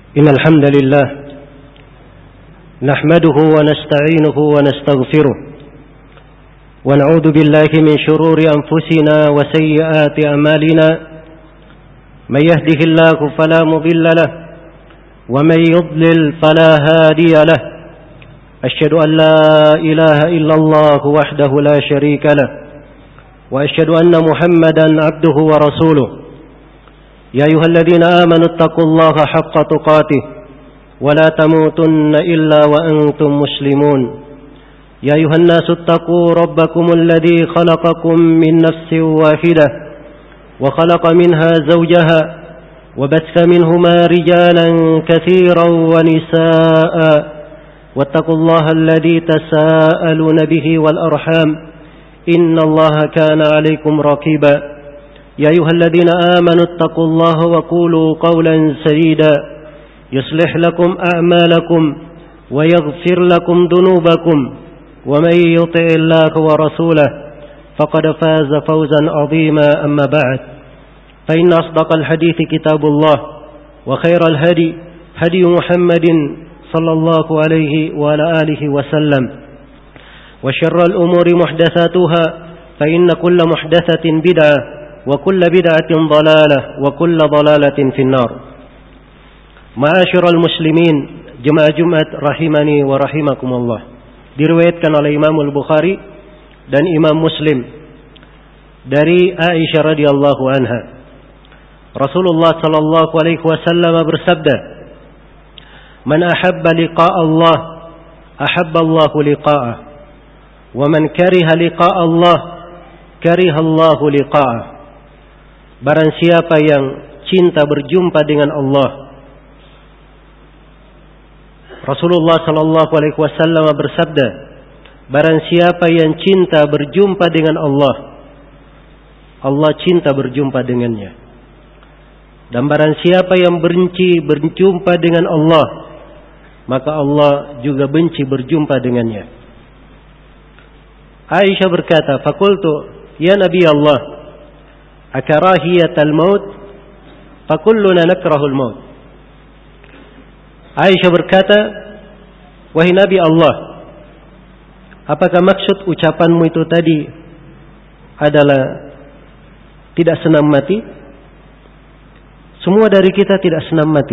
إن الحمد لله نحمده ونستعينه ونستغفره ونعوذ بالله من شرور أنفسنا وسيئات أعمالنا من يهده الله فلا مضل له ومن يضلل فلا هادي له أشهد أن لا إله إلا الله وحده لا شريك له وأشهد أن محمدا عبده ورسوله يا أيها الذين آمنوا اتقوا الله حق تقاته ولا تموتن إلا وأنتم مسلمون يا أيها الناس اتقوا ربكم الذي خلقكم من نفس واحدة وخلق منها زوجها وبث منهما رجالا كثيرا ونساء واتقوا الله الذي تساءلون به والأرحام إن الله كان عليكم رقيبا يا أيها الذين آمنوا اتقوا الله وقولوا قولا سديدا يصلح لكم أعمالكم ويغفر لكم ذنوبكم ومن يطع الله ورسوله فقد فاز فوزا عظيما أما بعد فإن أصدق الحديث كتاب الله وخير الهدي هدي محمد صلى الله عليه وعلى آله وسلم وشر الأمور محدثاتها فإن كل محدثة بدعة وكل بدعة ضلالة وكل ضلالة في النار. معاشر المسlimin, jemaah Jumat rahimani wa rahimakumullah. Diriwayatkan oleh Imam Al-Bukhari dan Imam Muslim dari Aisyah radhiyallahu anha. Rasulullah sallallahu alaihi wasallam bersabda, "Man ahabba liqa'a Allah, ahabba Allah liqa'ah. Wa man kariha liqa'a Allah, kariha Allah liqa'ah." Barang siapa yang cinta berjumpa dengan Allah, Rasulullah sallallahu alaihi wasallam bersabda, barang siapa yang cinta berjumpa dengan Allah, Allah cinta berjumpa dengannya. Dan barang siapa yang benci berjumpa dengan Allah, maka Allah juga benci berjumpa dengannya. Aisyah berkata, "Faqultu, ya Nabi Allah, akarahiyatal maut, fakulluna nakrahul maut." Aisyah berkata, "Wahai Nabi Allah, apakah maksud ucapanmu itu tadi adalah tidak senang mati? Semua dari kita tidak senang mati."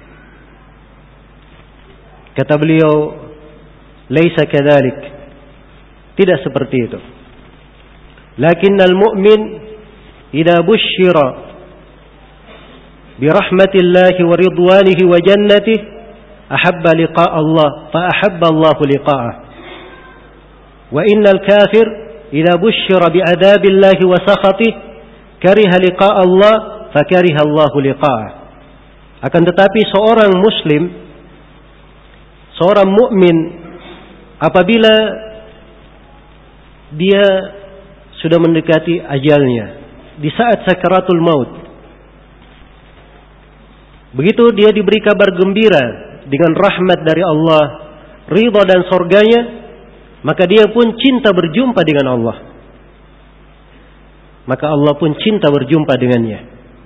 Kata beliau, "Laisa kadzalik." Tidak seperti itu. Lakinnal mu'min idza busyira bi rahmatillahi wa ridwanihi wa jannatihi ahabba liqa'a Allah fa ahabba Allah liqa'ah. Wa innal kafir idza busyira bi adzabillahi wa sakhatihi kariha liqa'a Allah fa kariha Allah liqa'ah. Akan tetapi seorang muslim, seorang mukmin, apabila dia sudah mendekati ajalnya, di saat sakaratul maut, begitu dia diberi kabar gembira dengan rahmat dari Allah, ridha dan surganya, maka dia pun cinta berjumpa dengan Allah. Maka Allah pun cinta berjumpa dengannya.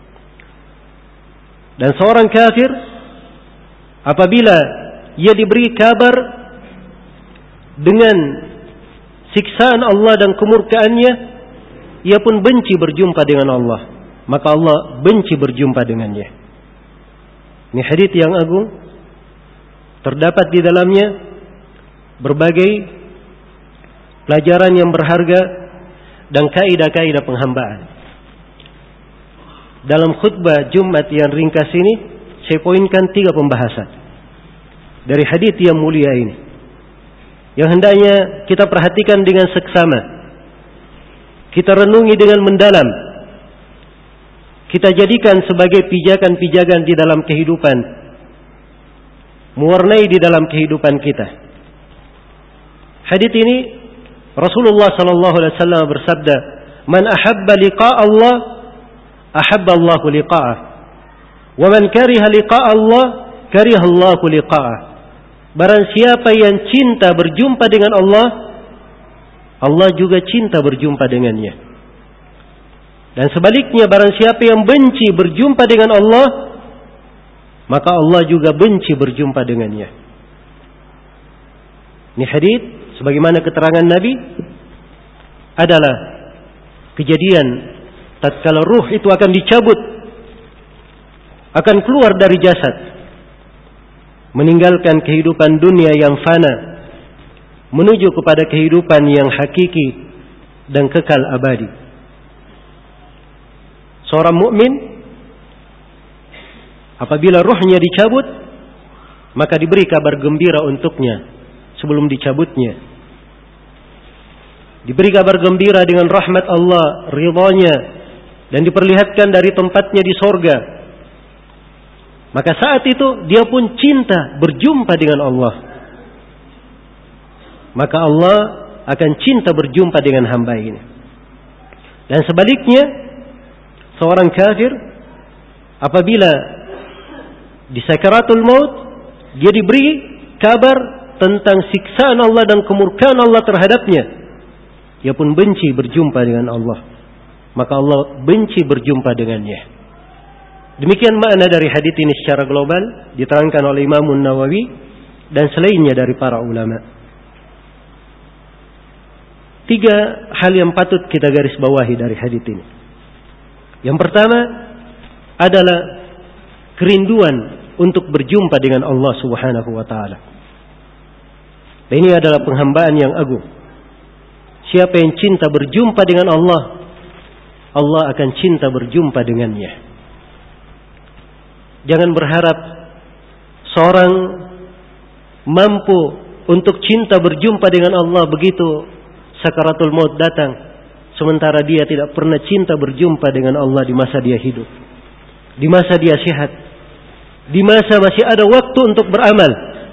Dan seorang kafir, apabila ia diberi kabar dengan siksaan Allah dan kemurkaannya, ia pun benci berjumpa dengan Allah, maka Allah benci berjumpa dengannya. Ini hadits yang agung, terdapat di dalamnya berbagai pelajaran yang berharga dan kaidah-kaidah penghambaan. Dalam khutbah Jumat yang ringkas ini, saya poinkan 3 pembahasan dari hadits yang mulia ini, yang hendaknya kita perhatikan dengan seksama, kita renungi dengan mendalam, kita jadikan sebagai pijakan-pijakan di dalam kehidupan, mewarnai di dalam kehidupan kita. Hadits ini Rasulullah sallallahu alaihi wasallam bersabda, "Man ahabba liqa'a Allah, ahabba Allah liqa'ah. Wa man kariha liqa'a Allah, kariha Allah liqa'ah." Barang siapa yang cinta berjumpa dengan Allah, Allah juga cinta berjumpa dengannya. Dan sebaliknya, barang siapa yang benci berjumpa dengan Allah, maka Allah juga benci berjumpa dengannya. Ini hadits sebagaimana keterangan Nabi adalah kejadian tatkala ruh itu akan dicabut, akan keluar dari jasad, meninggalkan kehidupan dunia yang fana, menuju kepada kehidupan yang hakiki dan kekal abadi. Seorang mukmin apabila ruhnya dicabut, maka diberi kabar gembira untuknya sebelum dicabutnya. Diberi kabar gembira dengan rahmat Allah, ridhanya, dan diperlihatkan dari tempatnya di sorga. Maka saat itu dia pun cinta berjumpa dengan Allah. Maka Allah akan cinta berjumpa dengan hamba ini. Dan sebaliknya, seorang kafir apabila di sakaratul maut dia diberi kabar tentang siksaan Allah dan kemurkaan Allah terhadapnya, dia pun benci berjumpa dengan Allah. Maka Allah benci berjumpa dengannya. Demikian makna dari hadits ini secara global diterangkan oleh Imam Nawawi dan selainnya dari para ulama. 3 hal yang patut kita garis bawahi dari hadits ini. Yang pertama adalah kerinduan untuk berjumpa dengan Allah Subhanahu wa taala. Ini adalah penghambaan yang agung. Siapa yang cinta berjumpa dengan Allah, Allah akan cinta berjumpa dengannya. Jangan berharap seorang mampu untuk cinta berjumpa dengan Allah begitu sakaratul maut datang, sementara dia tidak pernah cinta berjumpa dengan Allah di masa dia hidup, di masa dia sehat, di masa masih ada waktu untuk beramal,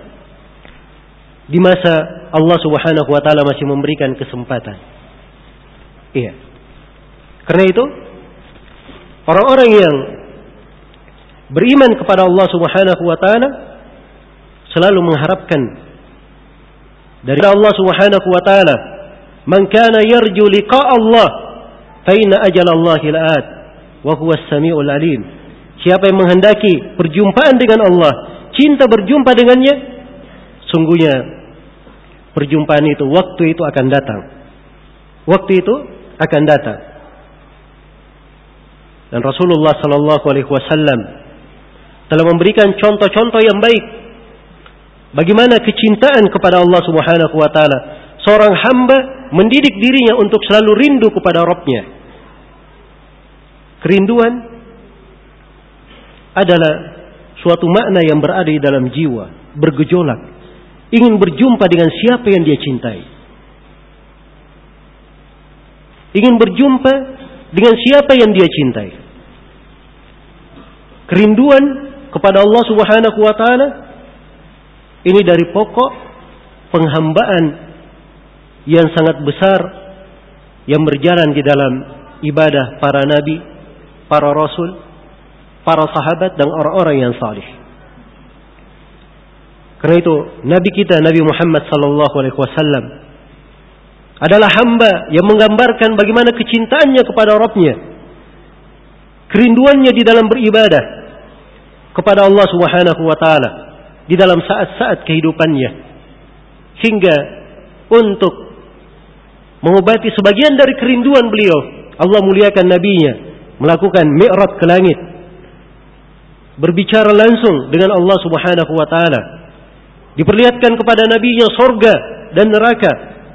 di masa Allah Subhanahu wa taala masih memberikan kesempatan. Iya. Karena itu orang-orang yang beriman kepada Allah Subhanahu wa taala selalu mengharapkan dari Allah Subhanahu wa taala, "Man kana yarju liqa' Allah, fa inna ajala Allahi la'at, wa huwa as-sami'ul 'alim." Siapa yang menghendaki perjumpaan dengan Allah, cinta berjumpa dengannya, sungguhnya perjumpaan itu, waktu itu akan datang. Waktu itu akan datang. Dan Rasulullah sallallahu alaihi wasallam telah memberikan contoh-contoh yang baik bagaimana kecintaan kepada Allah Subhanahu wa taala. Seorang hamba mendidik dirinya untuk selalu rindu kepada Rabb-Nya. Kerinduan adalah suatu makna yang berada di dalam jiwa, bergejolak, ingin berjumpa dengan siapa yang dia cintai. Ingin berjumpa dengan siapa yang dia cintai. Kerinduan kepada Allah Subhanahu wa taala ini dari pokok penghambaan yang sangat besar yang berjalan di dalam ibadah para nabi, para rasul, para sahabat dan orang-orang yang salih. Karena itu Nabi kita Nabi Muhammad sallallahu alaihi wasallam adalah hamba yang menggambarkan bagaimana kecintaannya kepada Rabb-Nya, kerinduannya di dalam beribadah kepada Allah Subhanahu wa taala di dalam saat-saat kehidupannya, hingga untuk mengobati sebagian dari kerinduan beliau, Allah muliakan nabinya melakukan mi'raj ke langit, berbicara langsung dengan Allah Subhanahu wa taala, diperlihatkan kepada nabinya surga dan neraka.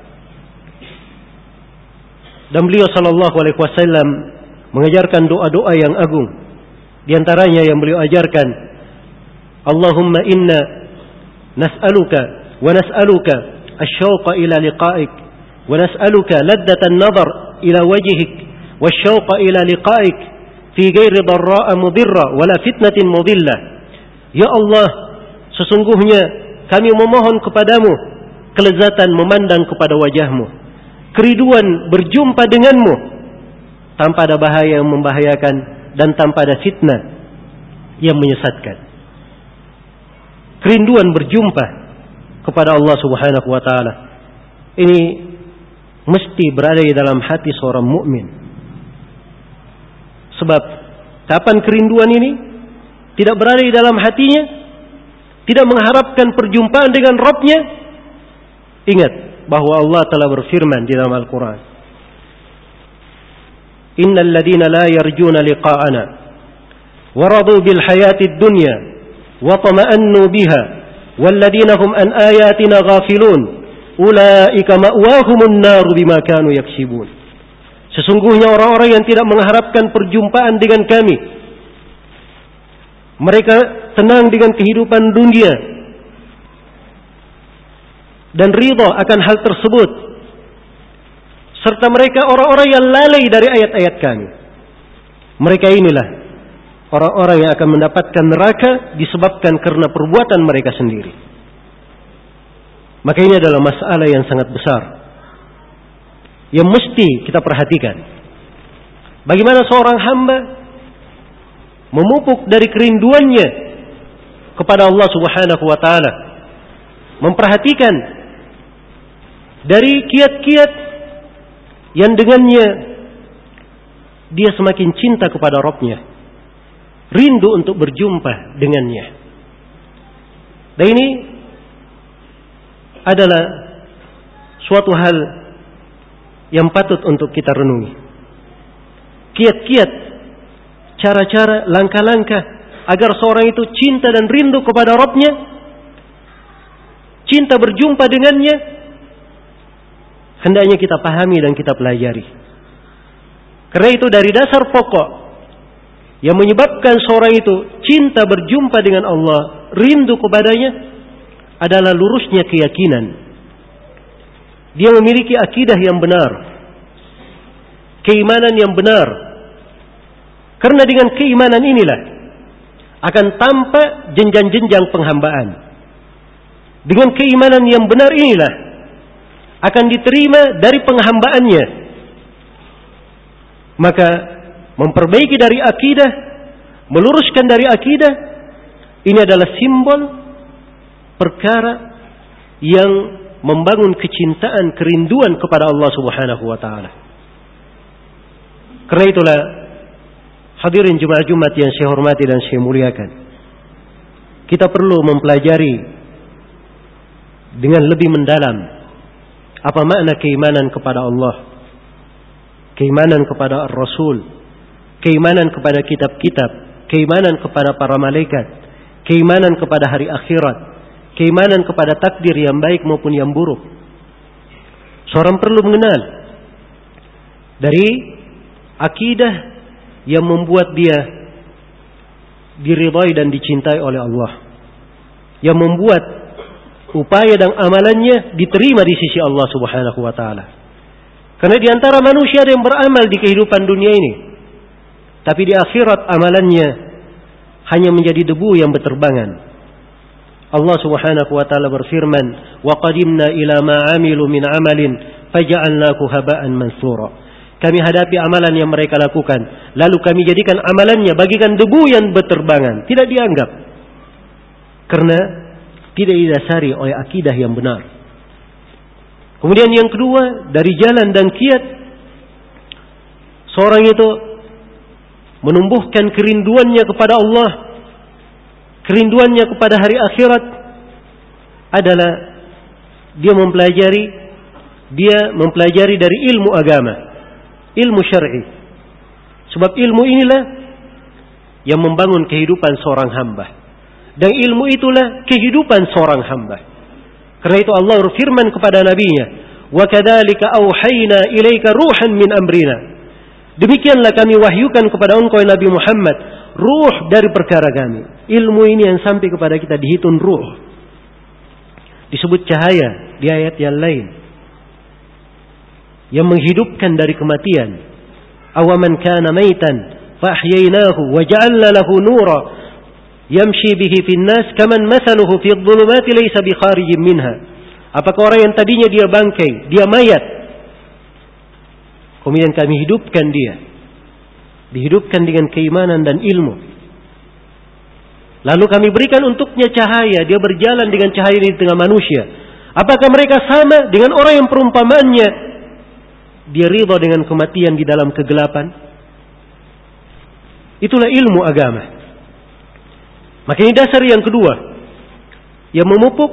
Dan beliau sallallahu alaihi wasallam mengajarkan doa-doa yang agung. Di antaranya yang beliau ajarkan, Allahumma inna nas'aluka wa nas'aluka asy-syauqa ila liqa'ik wa nas'aluka laddatan nadhar ila wajhik wasy-syauqa ila liqa'ik fi ghairi dharra'a mudirra wala fitnatin mudillah. Ya Allah, sesungguhnya kami memohon kepadamu kelezatan memandang kepada wajahmu, keriduan berjumpa denganmu tanpa ada bahaya yang membahayakan dan tanpa ada fitnah yang menyesatkan. Kerinduan berjumpa kepada Allah Subhanahu wa taala ini mesti berada di dalam hati seorang mukmin. Sebab kapan kerinduan ini tidak berada di dalam hatinya, tidak mengharapkan perjumpaan dengan Rabb-nya, ingat bahwa Allah telah berfirman di dalam Al-Quran, Innal ladhina la yarjuna liqa'ana waradu bil hayatid dunya wa tama'annu biha walladhina hum an ayatina ghafilun ulaika ma'wahumun naru bima kanu yaksibun. Sesungguhnya orang-orang yang tidak mengharapkan perjumpaan dengan kami, mereka tenang dengan kehidupan dunia dan ridha akan hal tersebut, serta mereka orang-orang yang lalai dari ayat-ayat kami. Mereka inilah orang-orang yang akan mendapatkan neraka disebabkan karena perbuatan mereka sendiri. Maka ini adalah masalah yang sangat besar yang mesti kita perhatikan. Bagaimana seorang hamba memupuk dari kerinduannya kepada Allah Subhanahu wa taala, memperhatikan dari kiat-kiat yang dengannya dia semakin cinta kepada Rabb-nya, rindu untuk berjumpa dengannya. Dan ini adalah suatu hal yang patut untuk kita renungi. Kiat-kiat, cara-cara, langkah-langkah agar seorang itu cinta dan rindu kepada Rabb-nya, cinta berjumpa dengannya, hendaknya kita pahami dan kita pelajari. Karena itu dari dasar pokok yang menyebabkan seorang itu cinta berjumpa dengan Allah, rindu kepadanya, adalah lurusnya keyakinan. Dia memiliki akidah yang benar, keimanan yang benar. Karena dengan keimanan inilah akan tampak jenjang-jenjang penghambaan. Dengan keimanan yang benar inilah akan diterima dari penghambaannya. Maka memperbaiki dari akidah, meluruskan dari akidah, ini adalah simbol perkara yang membangun kecintaan, kerinduan kepada Allah Subhanahu wa taala. Karena itulah hadirin jemaah Jumat yang saya hormati dan saya muliakan, kita perlu mempelajari dengan lebih mendalam apa makna keimanan kepada Allah, keimanan kepada Ar-Rasul, keimanan kepada kitab-kitab, keimanan kepada para malaikat, keimanan kepada hari akhirat, keimanan kepada takdir yang baik maupun yang buruk. Seorang perlu mengenal dari akidah yang membuat dia diridhai dan dicintai oleh Allah, yang membuat upaya dan amalannya diterima di sisi Allah Subhanahu wa taala. Karena di antara manusia ada yang beramal di kehidupan dunia ini, tapi di akhirat amalannya hanya menjadi debu yang berterbangan. Allah Subhanahu wa taala berfirman, "Wa qadimna ila ma 'amilu min 'amalin faja'alnahu haba'an mansura." Kami hadapi amalan yang mereka lakukan, lalu kami jadikan amalannya bagikan debu yang berterbangan, tidak dianggap. Karena tidak didasari oleh akidah yang benar. Kemudian yang kedua, dari jalan dan kiat seorang itu menumbuhkan kerinduannya kepada Allah, kerinduannya kepada hari akhirat, adalah dia mempelajari dari ilmu agama, ilmu syar'i. Sebab ilmu inilah yang membangun kehidupan seorang hamba, dan ilmu itulah kehidupan seorang hamba. Karena itu Allah berfirman kepada nabinya, "Wa kadzalika auhayna ilaika ruhan min amrina." Demikianlah kami wahyukan kepada engkau Nabi Muhammad ruh dari perkara kami. Ilmu ini yang sampai kepada kita dihitung ruh. Disebut cahaya di ayat yang lain, yang menghidupkan dari kematian. Awaman kana maitan fa ahyaynahu wa ja'alna lahu nura yamshi bihi fin nas kaman mathaluhu fi adh-dhulumati laysa bi kharijin minha. Apakah orang yang tadinya dia bangkai, dia mayat, kemudian kami hidupkan dia, dihidupkan dengan keimanan dan ilmu. Lalu kami berikan untuknya cahaya, dia berjalan dengan cahaya di tengah manusia. Apakah mereka sama dengan orang yang perumpamaannya dia ridha dengan kematian di dalam kegelapan? Itulah ilmu agama. Maka ini dasar yang kedua yang memupuk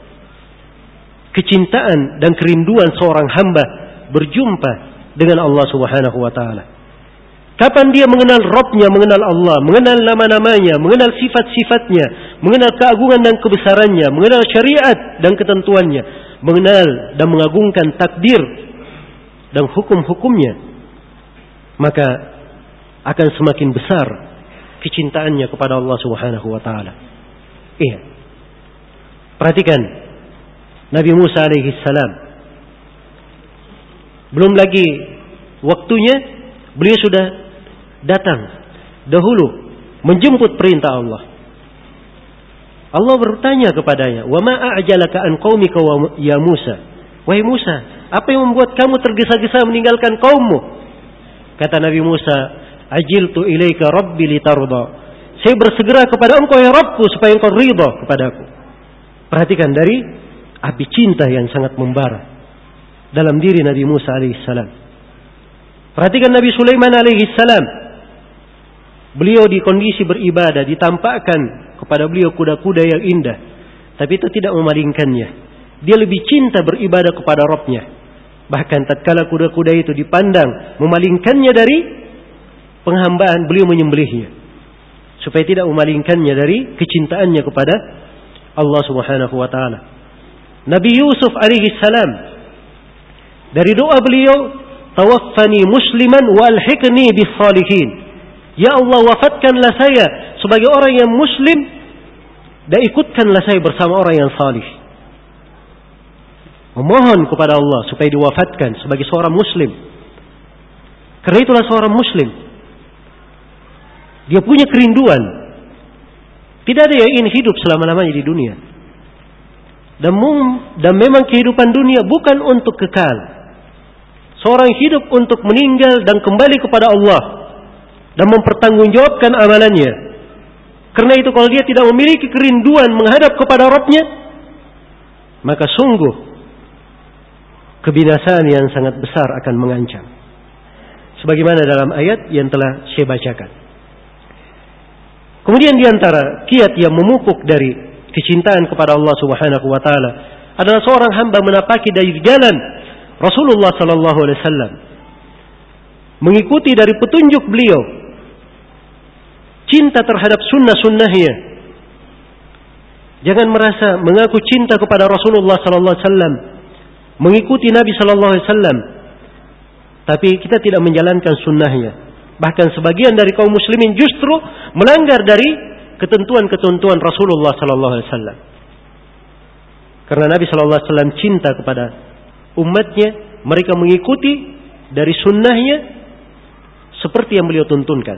kecintaan dan kerinduan seorang hamba berjumpa dengan Allah Subhanahu wa taala. Kapan dia mengenal Rabb-nya, mengenal Allah, mengenal nama-namanya, mengenal sifat-sifatnya, mengenal keagungan dan kebesarannya, mengenal syariat dan ketentuannya, mengenal dan mengagungkan takdir dan hukum-hukumnya, maka akan semakin besar kecintaannya kepada Allah Subhanahu wa taala. Iya. Perhatikan Nabi Musa alaihi salam. Belum lagi waktunya, beliau sudah datang dahulu menjemput perintah Allah. Allah bertanya kepadanya, "Wa ma a'jalaka an qaumika ya Musa?" Wahai Musa, apa yang membuat kamu tergesa-gesa meninggalkan kaummu? Kata Nabi Musa, "Ajiltu ilaika rabbi litarda." Saya bersegera kepada engkau ya Rabbku supaya engkau ridha kepadaku. Perhatikan dari api cinta yang sangat membara dalam diri Nabi Musa alaihissalam. Perhatikan Nabi Sulaiman alaihissalam. Beliau di kondisi beribadah, ditampakkan kepada beliau kuda-kuda yang indah, tapi itu tidak memalingkannya. Dia lebih cinta beribadah kepada Rabb-nya. Bahkan tatkala kuda-kuda itu dipandang memalingkannya dari penghambaan, beliau menyembelihnya supaya tidak memalingkannya dari kecintaannya kepada Allah Subhanahu wa taala. Nabi Yusuf alaihi salam, dari doa beliau, "Tawaffani musliman wa alhiqni bis salihin." Ya Allah, wafatkanlah saya sebagai orang yang muslim dan ikutkanlah saya bersama orang yang salih. Memohon kepada Allah supaya diwafatkan sebagai seorang muslim. Karena itulah seorang muslim, dia punya kerinduan. Tidak ada yang ingin hidup selama-lamanya di dunia. Dan memang kehidupan dunia bukan untuk kekal. Seorang hidup untuk meninggal dan kembali kepada Allah dan mempertanggungjawabkan amalannya. Karena itu kalau dia tidak memiliki kerinduan menghadap kepada Rabb-nya, maka sungguh kebinasaan yang sangat besar akan mengancam. Sebagaimana dalam ayat yang telah saya bacakan. Kemudian di antara kiat yang memupuk dari kecintaan kepada Allah Subhanahu wa taala adalah seorang hamba menapaki dari jalan Rasulullah sallallahu alaihi wasallam, mengikuti dari petunjuk beliau, cinta terhadap sunnah-sunnahnya. Jangan merasa mengaku cinta kepada Rasulullah sallallahu alaihi wasallam, mengikuti Nabi sallallahu alaihi wasallam, tapi kita tidak menjalankan sunnahnya. Bahkan sebagian dari kaum muslimin justru melanggar dari ketentuan-ketentuan Rasulullah sallallahu alaihi wasallam. Karena Nabi sallallahu alaihi wasallam cinta kepada umatnya, mereka mengikuti dari sunnahnya seperti yang beliau tuntunkan.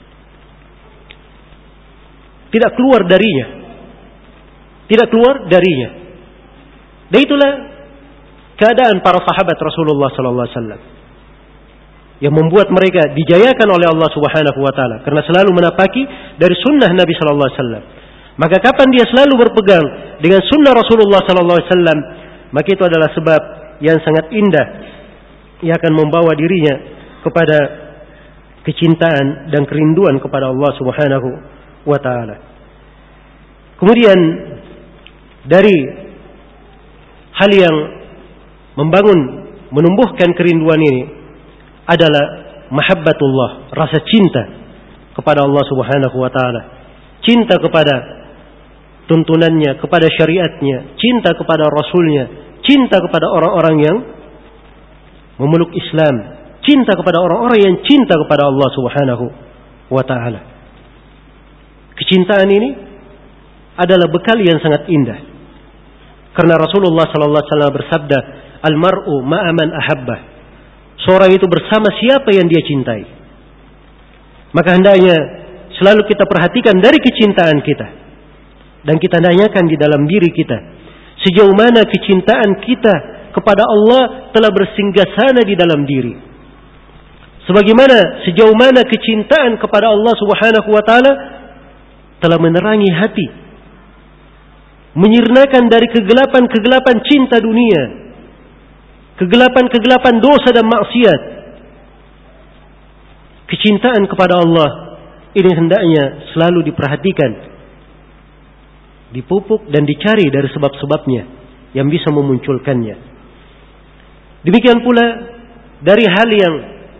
Tidak keluar darinya. Tidak keluar darinya. Dan itulah keadaan para sahabat Rasulullah sallallahu alaihi wasallam yang membuat mereka dijayakan oleh Allah Subhanahu wa taala karena selalu menapaki dari sunnah Nabi sallallahu alaihi wasallam. Maka kapan dia selalu berpegang dengan sunnah Rasulullah sallallahu alaihi wasallam, maka itu adalah sebab yang sangat indah yang akan membawa dirinya kepada kecintaan dan kerinduan kepada Allah Subhanahu wa taala. Kemudian dari hal yang menumbuhkan kerinduan ini adalah mahabbatullah, rasa cinta kepada Allah Subhanahu wa taala, cinta kepada tuntunannya, kepada syariatnya, cinta kepada rasulnya, cinta kepada orang-orang yang memeluk Islam, cinta kepada orang-orang yang cinta kepada Allah Subhanahu wa taala. Kecintaan ini adalah bekal yang sangat indah. Karena Rasulullah sallallahu alaihi wasallam bersabda, "Al-mar'u ma'a man ahabba." Seorang itu bersama siapa yang dia cintai. Maka hendaknya selalu kita perhatikan dari kecintaan kita. Dan kita tanyakan di dalam diri kita, sejauh mana kecintaan kita kepada Allah telah bersinggasana di dalam diri. Sebagaimana sejauh mana kecintaan kepada Allah Subhanahu wa taala telah menerangi hati, menyirnakan dari kegelapan-kegelapan cinta dunia, kegelapan-kegelapan dosa dan maksiat. Kecintaan kepada Allah ini hendaknya selalu diperhatikan dipupuk dan dicari dari sebab-sebabnya yang bisa memunculkannya. Demikian pula dari hal yang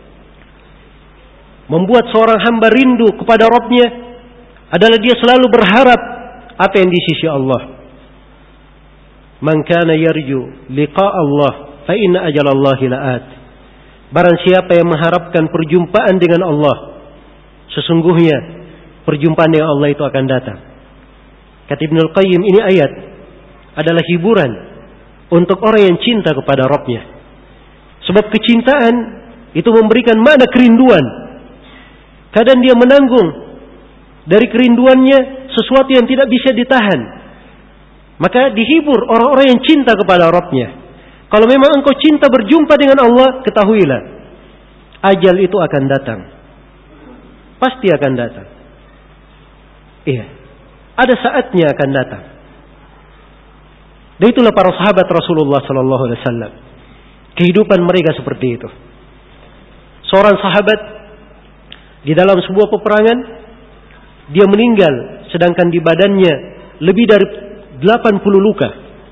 membuat seorang hamba rindu kepada Rabb-Nya adalah dia selalu berharap apa yang di sisi Allah. Man kana yarju liqa' Allah fa inna ajalallahi la'at. Barang siapa yang mengharapkan perjumpaan dengan Allah, sesungguhnya perjumpaan dengan Allah itu akan datang. Kata Ibnul Qayyim, ini ayat adalah hiburan untuk orang yang cinta kepada Rabb-Nya. Sebab kecintaan itu memberikan makna kerinduan. Kadang dia menanggung dari kerinduannya sesuatu yang tidak bisa ditahan. Maka dihibur orang-orang yang cinta kepada Rabb-Nya. Kalau memang engkau cinta berjumpa dengan Allah, ketahuilah ajal itu akan datang. Pasti akan datang. Iya. Ada saatnya akan datang. Dan itulah para sahabat Rasulullah sallallahu alaihi wasallam. Kehidupan mereka seperti itu. Seorang sahabat di dalam sebuah peperangan dia meninggal sedangkan di badannya lebih dari 80 luka.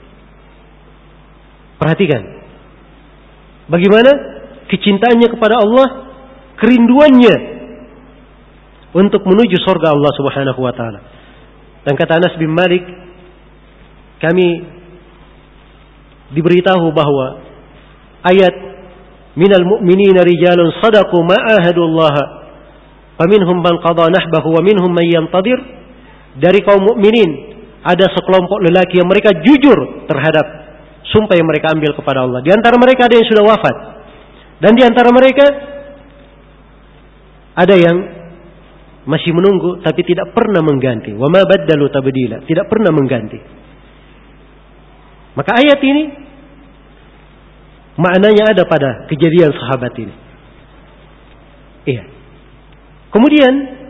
Perhatikan bagaimana kecintaannya kepada Allah, kerinduannya untuk menuju surga Allah Subhanahu wa taala. Dan kata Anas bin Malik, kami diberitahu bahwa ayat minal mu'minina rijalun sadaqu ma ahadullaha faminhum man qada nahbahu wa minhum man yantadir. Dari kaum mukminin ada sekelompok lelaki yang mereka jujur terhadap sumpah yang mereka ambil kepada Allah. Di antara mereka ada yang sudah wafat. Dan di antara mereka ada yang masih menunggu tapi tidak pernah mengganti. Wa ma baddalu tabdila, tidak pernah mengganti. Maka ayat ini maknanya ada pada kejadian sahabat ini. Iya. Kemudian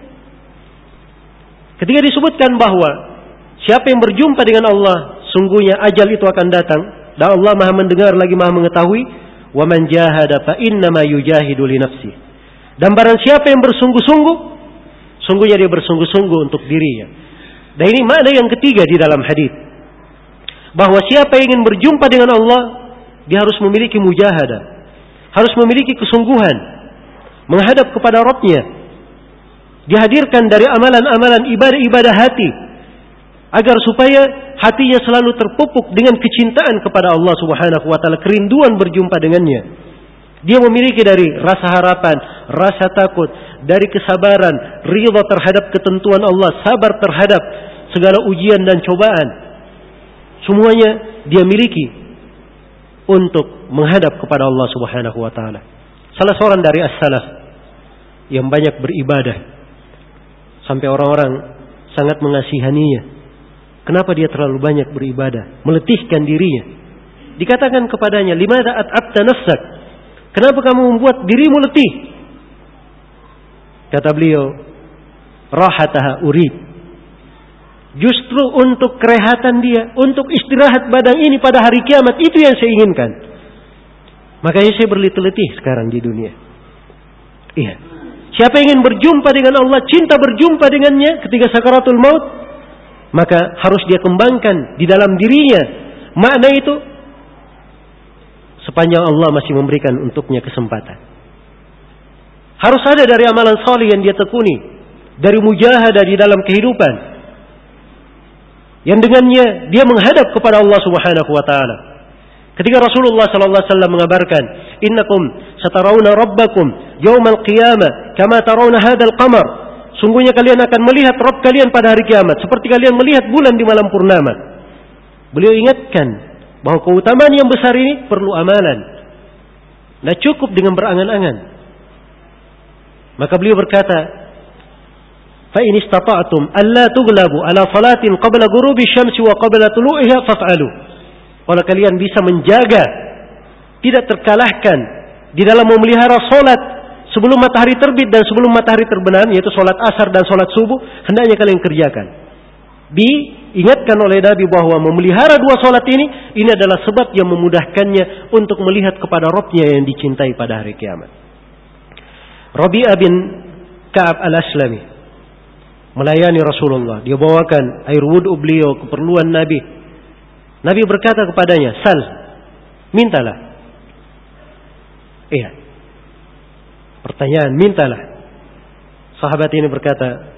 ketika disebutkan bahwa siapa yang berjumpa dengan Allah, sungguhnya ajal itu akan datang. Dan Allah Maha mendengar lagi Maha mengetahui. Wa man jahada fa innama yujahidu li nafsi. Dan barang siapa yang bersungguh-sungguh, sungguhnya dia bersungguh-sungguh untuk dirinya. Dan ini makna yang ketiga di dalam hadis. Bahwa siapa yang ingin berjumpa dengan Allah, dia harus memiliki mujahadah. Harus memiliki kesungguhan menghadap kepada Rabb-Nya. Dihadirkan dari amalan-amalan ibadah-ibadah hati agar supaya hatinya selalu terpupuk dengan kecintaan kepada Allah Subhanahu wa taala, kerinduan berjumpa dengannya. Dia memiliki dari rasa harapan, rasa takut, dari kesabaran, ridha terhadap ketentuan Allah, sabar terhadap segala ujian dan cobaan. Semuanya dia miliki untuk menghadap kepada Allah Subhanahu wa taala. Salah seorang dari as-salaf yang banyak beribadah sampai orang-orang sangat mengasihaninya. Kenapa dia terlalu banyak beribadah, meletihkan dirinya? Dikatakan kepadanya, "Limadza at'abta nafsak?" Kenapa kamu membuat dirimu letih? Kata beliau, "Rahataha urid." Justru untuk kerehatan dia, untuk istirahat badan ini pada hari kiamat, itu yang saya inginkan. Makanya saya berletih-letih sekarang di dunia. Iya. Siapa yang ingin berjumpa dengan Allah, cinta berjumpa dengannya ketika sakaratul maut, maka harus dia kembangkan di dalam dirinya makna itu sepanjang Allah masih memberikan untuknya kesempatan. Harus ada dari amalan salih yang dia tekuni, dari mujahadah di dalam kehidupan, yang dengannya dia menghadap kepada Allah Subhanahu wa taala. Ketika Rasulullah sallallahu alaihi wasallam mengabarkan, "Innakum satarawna rabbakum yaumal qiyamah kama tarawna hadzal qamar." Sungguhnya kalian akan melihat Rabb kalian pada hari kiamat seperti kalian melihat bulan di malam purnama. Beliau ingatkan bahwa keutamaan yang besar ini perlu amalan. Tidak cukup dengan berangan-angan. Maka beliau berkata, "Fa in istata'tum alla tughlabu ala salatin qabla ghurubi syamsi wa qabla tulu'iha faf'alu." Kalau kalian bisa menjaga, tidak terkalahkan di dalam memelihara salat sebelum matahari terbit dan sebelum matahari terbenam, yaitu salat asar dan salat subuh, hendaknya kalian kerjakan. Diingatkan oleh Nabi bahwa memelihara dua salat ini adalah sebab yang memudahkannya untuk melihat kepada Rabb-Nya yang dicintai pada hari kiamat. Rabi'ah bin Ka'ab al-Aslami melayani Rasulullah. Dia bawakan air wudhu beliau, keperluan Nabi. Nabi berkata kepadanya, "Sal, mintalah." Iya. Pertanyaan, mintalah. Sahabat ini berkata,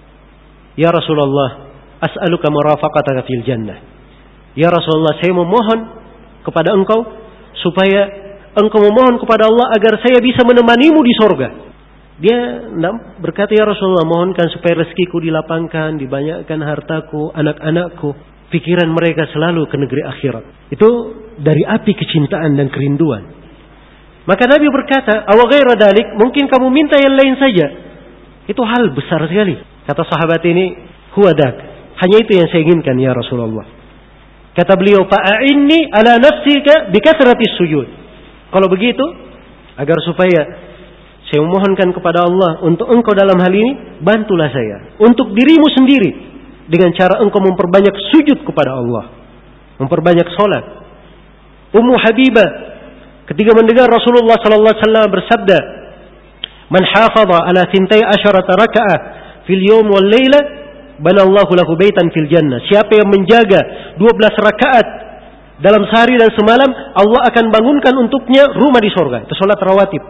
"Ya Rasulullah, as'aluka murafaqataka fil jannah." Ya Rasulullah, saya memohon kepada engkau supaya engkau memohon kepada Allah agar saya bisa menemanimu di surga. Dia berkata, "Ya Rasulullah, mohonkan supaya rezekiku dilapangkan, dibanyakkan hartaku, anak-anakku." Pikiran mereka selalu ke negeri akhirat. Itu dari api kecintaan dan kerinduan. Maka Nabi berkata, "Aw ghaira dalik, mungkin kamu minta yang lain saja." Itu hal besar sekali. Kata sahabat ini, "Huwa dak." Hanya itu yang saya inginkan ya Rasulullah. Kata beliau, "Fa'inni ala nafsika bikathratis sujud." Kalau begitu, agar supaya saya memohonkan kepada Allah untuk engkau dalam hal ini, bantulah saya. Untuk dirimu sendiri, dengan cara engkau memperbanyak sujud kepada Allah. Memperbanyak salat. Ummu Habibah ketika mendengar Rasulullah sallallahu alaihi wasallam bersabda, "Man hafadha ala 12 raka'ah fil yawm wal laila, banallahu lahu baitan fil jannah." Siapa yang menjaga 12 rakaat dalam sehari dan semalam, Allah akan bangunkan untuknya rumah di surga. Itu salat rawatib.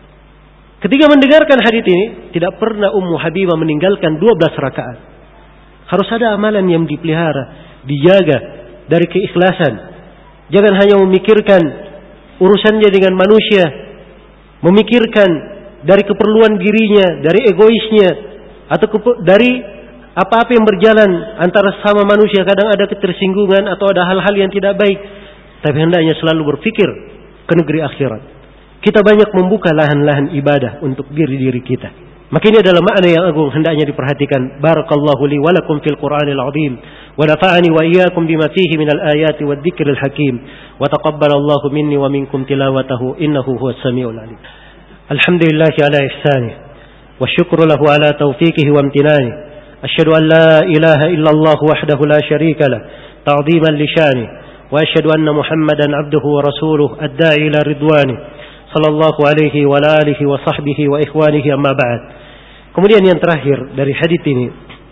Ketika mendengarkan hadits ini, tidak pernah Ummu Habibah meninggalkan 12 rakaat. Harus ada amalan yang dipelihara, dijaga dari keikhlasan. Jangan hanya memikirkan urusannya dengan manusia, memikirkan dari keperluan dirinya, dari egoisnya, atau dari apa-apa yang berjalan antara sama manusia. Kadang ada ketersinggungan atau ada hal-hal yang tidak baik. Tapi hendaknya selalu berpikir ke negeri akhirat. Kita banyak membuka lahan-lahan ibadah untuk diri-diri kita. Maka ini adalah makna yang agung hendaknya diperhatikan. Barakallahu li wa lakum fil Qur'anil azim wa nafa'ani wa iyyakum bima fihi minal ayati wad dzikril hakim wa taqabbalallahu minni wa minkum tilawatahu innahu huwas samiul alim. Alhamdulillahi ala ihsanih wa syukru lahu ala taufiqihi wa imtinanih. Asyhadu an la ilaha illallah wahdahu la syarika lah ta'dhiman li syanihi wa asyhadu anna Muhammadan 'abduhu wa rasuluhu ad-da'i ila ridwanihi sallallahu alaihi wa alihi wa sahbihi wa ikhwanihi amma ba'd. Kemudian yang terakhir dari hadis ini,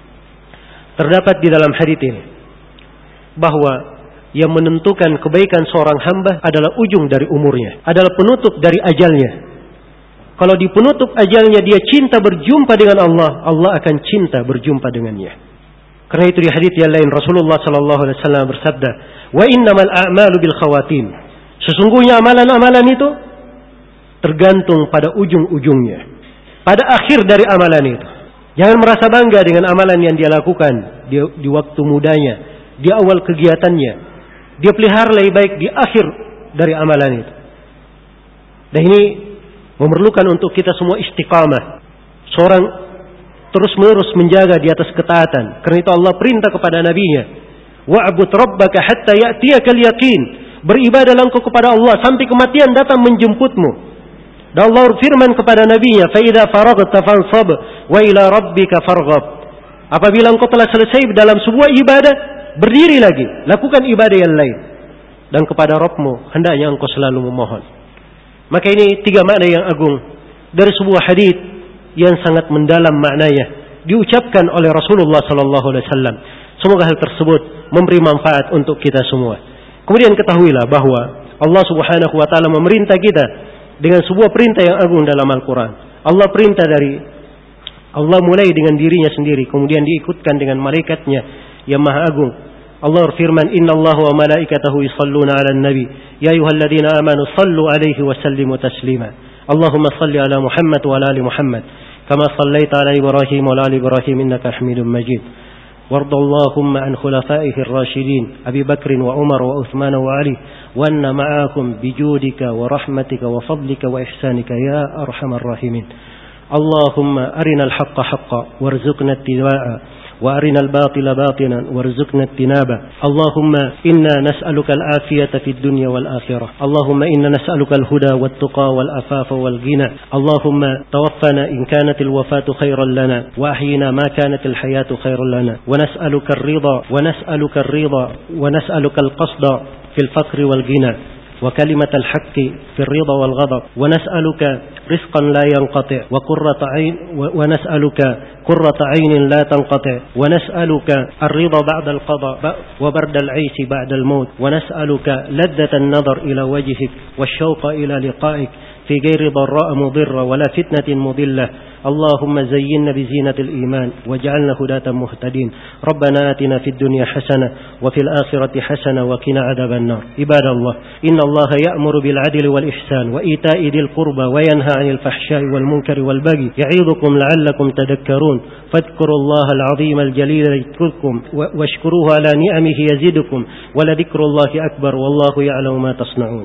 terdapat di dalam hadis ini bahwa yang menentukan kebaikan seorang hamba adalah ujung dari umurnya, adalah penutup dari ajalnya. Kalau di penutup ajalnya dia cinta berjumpa dengan Allah, Allah akan cinta berjumpa dengannya. Karena itu di hadis yang lain Rasulullah sallallahu alaihi wasallam bersabda, "Wa innamal a'malu bil khawatim." Sesungguhnya amalan-amalan itu tergantung pada ujung-ujungnya, pada akhir dari amalan itu. Jangan merasa bangga dengan amalan yang dia lakukan di waktu mudanya, di awal kegiatannya. Dia pelihara lebih baik di akhir dari amalan itu. Dan ini memerlukan untuk kita semua istiqamah. Seorang terus-menerus menjaga di atas ketaatan. Karena itu Allah perintah kepada nabinya, "Wa'bud rabbaka hatta ya'tiyakal yaqin." Beribadahlah engkau kepada Allah sampai kematian datang menjemputmu. Dan Allah firman kepada nabinya, "Fa idza faraghta fansab wa ila rabbika farghab." Apabila engkau telah selesai dalam sebuah ibadah, berdiri lagi, lakukan ibadah yang lain. Dan kepada Rabbmu hendaknya engkau selalu memohon. Maka ini 3 makna yang agung dari sebuah hadis yang sangat mendalam maknanya, diucapkan oleh Rasulullah sallallahu alaihi wasallam. Semoga hal tersebut memberi manfaat untuk kita semua. Kemudian ketahuilah bahwa Allah Subhanahu wa taala memerintah kita dengan sebuah perintah yang agung dalam Al-Quran. Allah perintah Allah mulai dengan dirinya sendiri, kemudian diikutkan dengan malaikatnya yang maha agung. Allah berfirman, "Innallaha wa malaikatahu yusalluna 'alan nabi, ya ayyuhalladzina amanu sallu 'alaihi wa sallimu taslima." Allahumma salli 'ala Muhammad wa 'ala ali Muhammad, kama sallaita 'ala Ibrahim wa 'ala ali Ibrahim innaka Hamidum Majid. وارض اللهم عن خلفائه الراشدين أبي بكر وعمر وعثمان وعلي وأن معاكم بجودك ورحمتك وفضلك وإحسانك يا أرحم الراحمين. اللهم أرنا الحق حقا وارزقنا اتباعه وأرنا الباطل باطلا وارزقنا اجتنابه. اللهم إنا نسألك العافية في الدنيا والآخرة. اللهم إنا نسألك الهدى والتقى والعفاف والغنى. اللهم توفنا إن كانت الوفاة خيرا لنا وأحينا ما كانت الحياة خيرا لنا ونسألك الرضا ونسألك القصد في الفقر والغنى وكلمة الحق في الرضا والغضب، ونسألك رزقا لا ينقطع ونسألك قرة عين لا تنقطع، ونسألك الرضا بعد القضاء وبرد العيش بعد الموت، ونسألك لذة النظر إلى وجهك والشوق إلى لقائك في غير ضراء مضرة ولا فتنة مضلة. اللهم زينا بزينة الإيمان واجعلنا هداة مهتدين. ربنا آتنا في الدنيا حسنة وفي الآخرة حسنة وقنا عذاب النار. عباد الله، إن الله يأمر بالعدل والإحسان وإيتاء ذي القربى وينهى عن الفحشاء والمنكر والبغي يعظكم لعلكم تذكرون. فاذكروا الله العظيم الجليل يذكركم واشكروه على نعمه يزدكم ولذكر الله أكبر والله يعلم ما تصنعون.